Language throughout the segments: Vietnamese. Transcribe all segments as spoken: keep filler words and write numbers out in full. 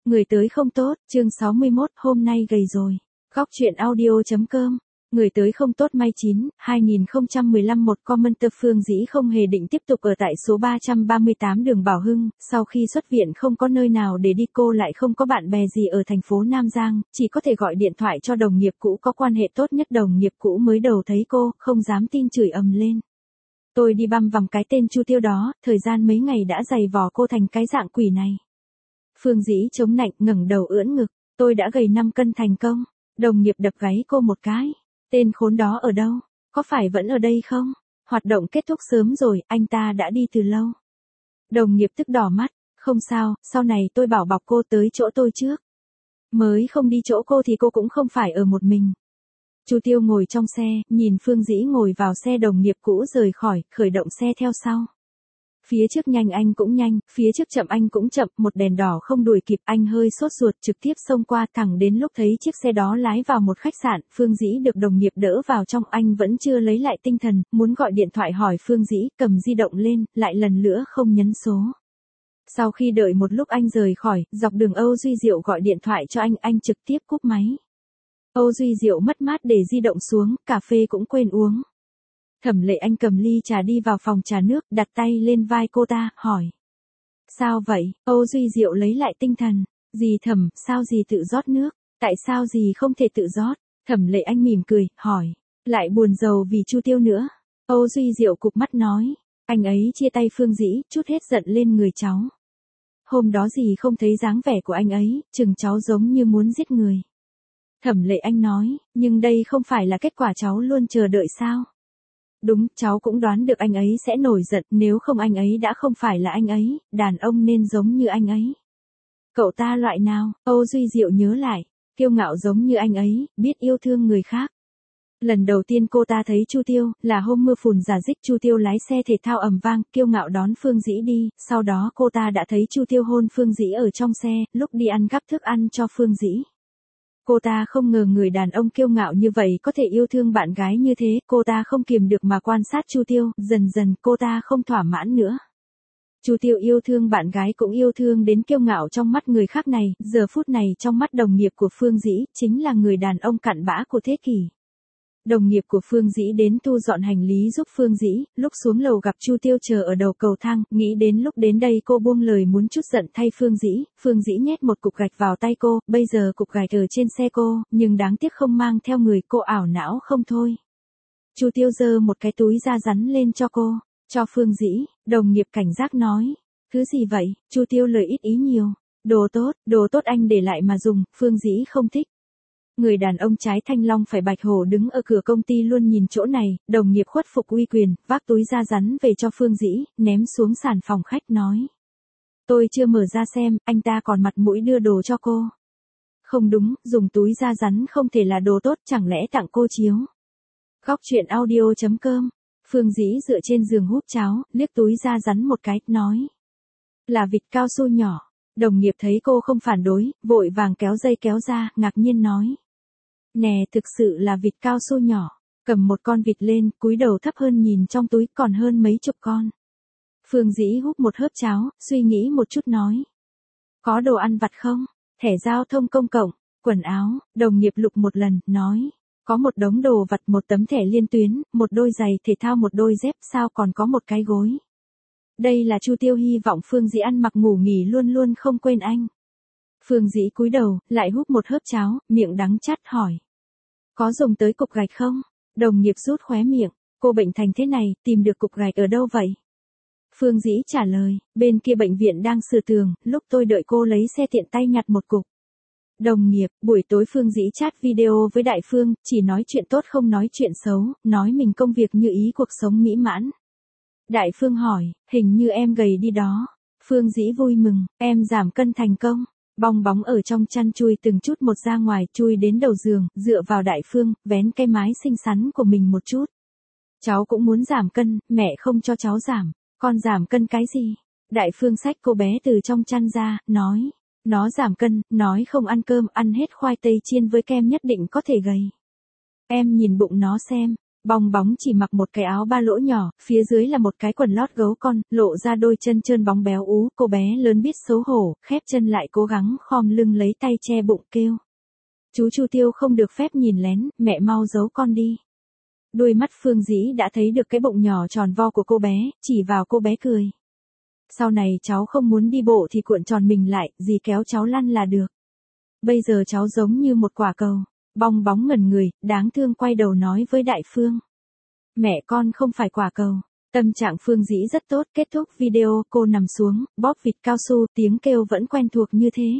Người tới không tốt, chương sáu mươi mốt, hôm nay gầy rồi. Góc truyện audio.com. Người tới không tốt May chín, hai nghìn không trăm mười lăm. Một commenter Phương Dĩ không hề định tiếp tục ở tại số ba trăm ba mươi tám đường Bảo Hưng, sau khi xuất viện không có nơi nào để đi, cô lại không có bạn bè gì ở thành phố Nam Giang, chỉ có thể gọi điện thoại cho đồng nghiệp cũ có quan hệ tốt nhất. Đồng nghiệp cũ mới đầu thấy cô, không dám tin, chửi ầm lên. Tôi đi băm vằm cái tên Chu Tiêu đó, thời gian mấy ngày đã giày vò cô thành cái dạng quỷ này. Phương Dĩ chống nạnh, ngẩng đầu ưỡn ngực, tôi đã gầy năm cân thành công. Đồng nghiệp đập gáy cô một cái. Tên khốn đó ở đâu? Có phải vẫn ở đây không? Hoạt động kết thúc sớm rồi, anh ta đã đi từ lâu. Đồng nghiệp tức đỏ mắt, không sao, sau này tôi bảo bọc cô tới chỗ tôi trước. Mới không đi chỗ cô thì cô cũng không phải ở một mình. Chu Tiêu ngồi trong xe, nhìn Phương Dĩ ngồi vào xe đồng nghiệp cũ rời khỏi, khởi động xe theo sau. Phía trước nhanh anh cũng nhanh, phía trước chậm anh cũng chậm, một đèn đỏ không đuổi kịp, anh hơi sốt ruột trực tiếp xông qua, thẳng đến lúc thấy chiếc xe đó lái vào một khách sạn. Phương Dĩ được đồng nghiệp đỡ vào trong, anh vẫn chưa lấy lại tinh thần, muốn gọi điện thoại hỏi Phương Dĩ, cầm di động lên, lại lần nữa không nhấn số. Sau khi đợi một lúc anh rời khỏi, dọc đường Âu Duy Diệu gọi điện thoại cho anh, anh trực tiếp cúp máy. Âu Duy Diệu mất mát để di động xuống, cà phê cũng quên uống. Thẩm Lệ Anh cầm ly trà đi vào phòng trà nước, đặt tay lên vai cô ta, hỏi. Sao vậy? Âu Duy Diệu lấy lại tinh thần. Dì Thẩm, sao dì tự rót nước? Tại sao dì không thể tự rót? Thẩm Lệ Anh mỉm cười, hỏi. Lại buồn rầu vì Chu Tiêu nữa. Âu Duy Diệu cụp mắt nói. Anh ấy chia tay Phương Dĩ, chút hết giận lên người cháu. Hôm đó dì không thấy dáng vẻ của anh ấy, chừng cháu giống như muốn giết người. Thẩm Lệ Anh nói, nhưng đây không phải là kết quả cháu luôn chờ đợi sao? Đúng, cháu cũng đoán được anh ấy sẽ nổi giận, nếu không anh ấy đã không phải là anh ấy, đàn ông nên giống như anh ấy. Cậu ta loại nào? Âu Duy Diệu nhớ lại, kiêu ngạo giống như anh ấy, biết yêu thương người khác. Lần đầu tiên cô ta thấy Chu Tiêu, là hôm mưa phùn rả rích, Chu Tiêu lái xe thể thao ầm vang, kiêu ngạo đón Phương Dĩ đi, sau đó cô ta đã thấy Chu Tiêu hôn Phương Dĩ ở trong xe, lúc đi ăn gắp thức ăn cho Phương Dĩ. Cô ta không ngờ người đàn ông kiêu ngạo như vậy có thể yêu thương bạn gái như thế, cô ta không kiềm được mà quan sát Chu Tiêu, dần dần cô ta không thỏa mãn nữa. Chu Tiêu yêu thương bạn gái cũng yêu thương đến kiêu ngạo trong mắt người khác này, giờ phút này trong mắt đồng nghiệp của Phương Dĩ, chính là người đàn ông cặn bã của thế kỷ. Đồng nghiệp của Phương Dĩ đến thu dọn hành lý giúp Phương Dĩ, lúc xuống lầu gặp Chu Tiêu chờ ở đầu cầu thang, nghĩ đến lúc đến đây cô buông lời muốn chút giận thay Phương Dĩ, Phương Dĩ nhét một cục gạch vào tay cô, bây giờ cục gạch ở trên xe cô, nhưng đáng tiếc không mang theo người, cô ảo não không thôi. Chu Tiêu giơ một cái túi da rắn lên cho cô, cho Phương Dĩ, đồng nghiệp cảnh giác nói, thứ gì vậy? Chu Tiêu lời ít ý nhiều, đồ tốt, đồ tốt anh để lại mà dùng, Phương Dĩ không thích. Người đàn ông trái thanh long phải bạch hổ đứng ở cửa công ty luôn nhìn chỗ này, đồng nghiệp khuất phục uy quyền, vác túi da rắn về cho Phương Dĩ, ném xuống sàn phòng khách nói. Tôi chưa mở ra xem, anh ta còn mặt mũi đưa đồ cho cô. Không đúng, dùng túi da rắn không thể là đồ tốt, chẳng lẽ tặng cô chiếu. Góc truyện audio.com. Phương Dĩ dựa trên giường hút cháo, liếc túi da rắn một cái, nói. Là vịt cao su nhỏ. Đồng nghiệp thấy cô không phản đối, vội vàng kéo dây kéo ra, ngạc nhiên nói. Nè, thực sự là vịt cao su nhỏ, cầm một con vịt lên, cúi đầu thấp hơn nhìn trong túi còn hơn mấy chục con. Phương Dĩ húp một hớp cháo, suy nghĩ một chút nói. Có đồ ăn vặt không? Thẻ giao thông công cộng, quần áo, đồng nghiệp lục một lần, nói. Có một đống đồ vặt, một tấm thẻ liên tuyến, một đôi giày thể thao, một đôi dép, sao còn có một cái gối. Đây là Chu Tiêu hy vọng Phương Dĩ ăn mặc ngủ nghỉ luôn luôn không quên anh. Phương Dĩ cúi đầu, lại húp một hớp cháo, miệng đắng chát hỏi. Có dùng tới cục gạch không? Đồng nghiệp rút khóe miệng, cô bệnh thành thế này, tìm được cục gạch ở đâu vậy? Phương Dĩ trả lời, bên kia bệnh viện đang sửa tường, lúc tôi đợi cô lấy xe tiện tay nhặt một cục. Đồng nghiệp, buổi tối Phương Dĩ chat video với Đại Phương, chỉ nói chuyện tốt không nói chuyện xấu, nói mình công việc như ý cuộc sống mỹ mãn. Đại Phương hỏi, hình như em gầy đi đó. Phương Dĩ vui mừng, em giảm cân thành công. Bong bóng ở trong chăn chui từng chút một ra ngoài, chui đến đầu giường, dựa vào Đại Phương, vén cái mái xinh xắn của mình một chút. Cháu cũng muốn giảm cân, mẹ không cho cháu giảm. Con giảm cân cái gì? Đại Phương xách cô bé từ trong chăn ra, nói. Nó giảm cân, nói không ăn cơm, ăn hết khoai tây chiên với kem nhất định có thể gầy. Em nhìn bụng nó xem. Bong bóng chỉ mặc một cái áo ba lỗ nhỏ, phía dưới là một cái quần lót gấu con, lộ ra đôi chân trơn bóng béo ú, cô bé lớn biết xấu hổ, khép chân lại cố gắng khom lưng lấy tay che bụng kêu. Chú Chu Tiêu không được phép nhìn lén, mẹ mau giấu con đi. Đuôi mắt Phương Dĩ đã thấy được cái bụng nhỏ tròn vo của cô bé, chỉ vào cô bé cười. Sau này cháu không muốn đi bộ thì cuộn tròn mình lại, dì kéo cháu lăn là được. Bây giờ cháu giống như một quả cầu. Bong bóng ngẩn người, đáng thương quay đầu nói với Đại Phương. Mẹ con không phải quả cầu. Tâm trạng Phương Dĩ rất tốt, kết thúc video, cô nằm xuống, bóp vịt cao su, tiếng kêu vẫn quen thuộc như thế.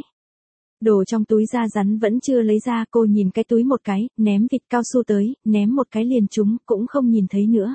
Đồ trong túi da rắn vẫn chưa lấy ra, cô nhìn cái túi một cái, ném vịt cao su tới, ném một cái liền trúng, cũng không nhìn thấy nữa.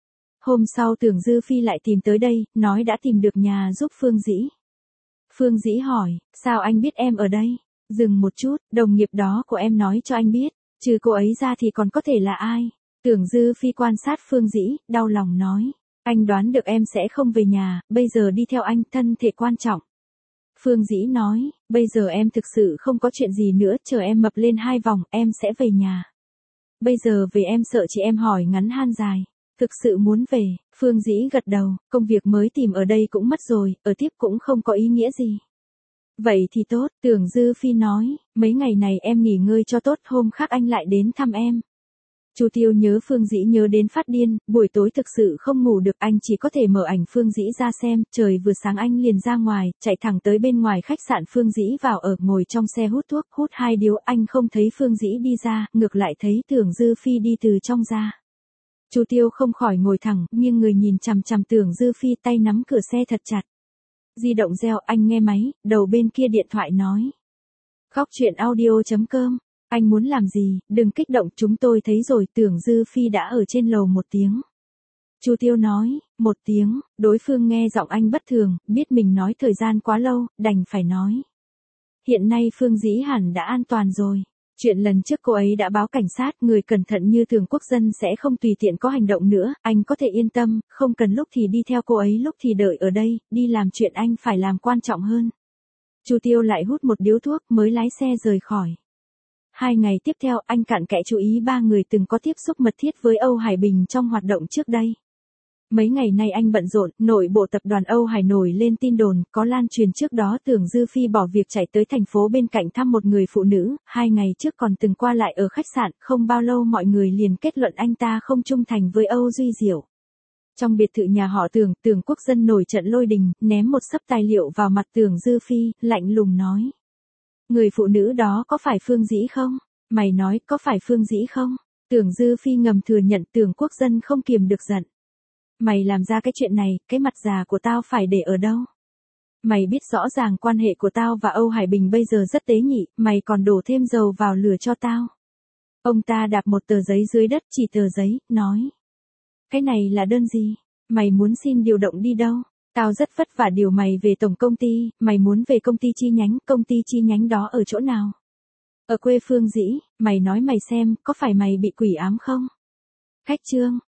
Hôm sau Tưởng Dư Phi lại tìm tới đây, nói đã tìm được nhà giúp Phương Dĩ. Phương Dĩ hỏi, sao anh biết em ở đây? Dừng một chút, đồng nghiệp đó của em nói cho anh biết, trừ cô ấy ra thì còn có thể là ai? Tưởng Dư Phi quan sát Phương Dĩ, đau lòng nói, anh đoán được em sẽ không về nhà, bây giờ đi theo anh, thân thể quan trọng. Phương Dĩ nói, bây giờ em thực sự không có chuyện gì nữa, chờ em mập lên hai vòng, em sẽ về nhà. Bây giờ về em sợ chị em hỏi ngắn han dài. Thực sự muốn về, Phương Dĩ gật đầu, công việc mới tìm ở đây cũng mất rồi, ở tiếp cũng không có ý nghĩa gì. Vậy thì tốt, Tưởng Dư Phi nói, mấy ngày này em nghỉ ngơi cho tốt, hôm khác anh lại đến thăm em. Chu Tiêu nhớ Phương Dĩ nhớ đến phát điên, buổi tối thực sự không ngủ được, anh chỉ có thể mở ảnh Phương Dĩ ra xem, trời vừa sáng anh liền ra ngoài, chạy thẳng tới bên ngoài khách sạn Phương Dĩ vào ở, ngồi trong xe hút thuốc, hút hai điếu, anh không thấy Phương Dĩ đi ra, ngược lại thấy Tưởng Dư Phi đi từ trong ra. Chu Tiêu không khỏi ngồi thẳng, nghiêng người nhìn chằm chằm Tưởng Dư Phi, tay nắm cửa xe thật chặt. Di động reo, anh nghe máy, đầu bên kia điện thoại nói. Khóc chuyện audio chấm com, anh muốn làm gì, đừng kích động, chúng tôi thấy rồi. Tưởng Dư Phi đã ở trên lầu một tiếng. Chu Tiêu nói, một tiếng, đối phương nghe giọng anh bất thường, biết mình nói thời gian quá lâu, đành phải nói. Hiện nay Phương Dĩ hẳn đã an toàn rồi. Chuyện lần trước cô ấy đã báo cảnh sát, người cẩn thận như Thường Quốc Dân sẽ không tùy tiện có hành động nữa, anh có thể yên tâm, không cần lúc thì đi theo cô ấy, lúc thì đợi ở đây, đi làm chuyện anh phải làm quan trọng hơn. Chu Tiêu lại hút một điếu thuốc mới lái xe rời khỏi. Hai ngày tiếp theo anh cặn kẽ chú ý ba người từng có tiếp xúc mật thiết với Âu Hải Bình trong hoạt động trước đây. Mấy ngày nay anh bận rộn, nội bộ tập đoàn Âu Hải nổi lên tin đồn, có lan truyền trước đó Tưởng Dư Phi bỏ việc chạy tới thành phố bên cạnh thăm một người phụ nữ, hai ngày trước còn từng qua lại ở khách sạn, không bao lâu mọi người liền kết luận anh ta không trung thành với Âu Duy Diệu. Trong biệt thự nhà họ Tưởng, Tưởng Quốc Dân nổi trận lôi đình, ném một xấp tài liệu vào mặt Tưởng Dư Phi, lạnh lùng nói. Người phụ nữ đó có phải Phương Dĩ không? Mày nói có phải Phương Dĩ không? Tưởng Dư Phi ngầm thừa nhận, Tưởng Quốc Dân không kiềm được giận. Mày làm ra cái chuyện này, cái mặt già của tao phải để ở đâu? Mày biết rõ ràng quan hệ của tao và Âu Hải Bình bây giờ rất tế nhị, mày còn đổ thêm dầu vào lửa cho tao. Ông ta đạp một tờ giấy dưới đất, chỉ tờ giấy, nói. Cái này là đơn gì? Mày muốn xin điều động đi đâu? Tao rất vất vả điều mày về tổng công ty, mày muốn về công ty chi nhánh, công ty chi nhánh đó ở chỗ nào? Ở quê Phương Dĩ, mày nói mày xem, có phải mày bị quỷ ám không? Khách trương,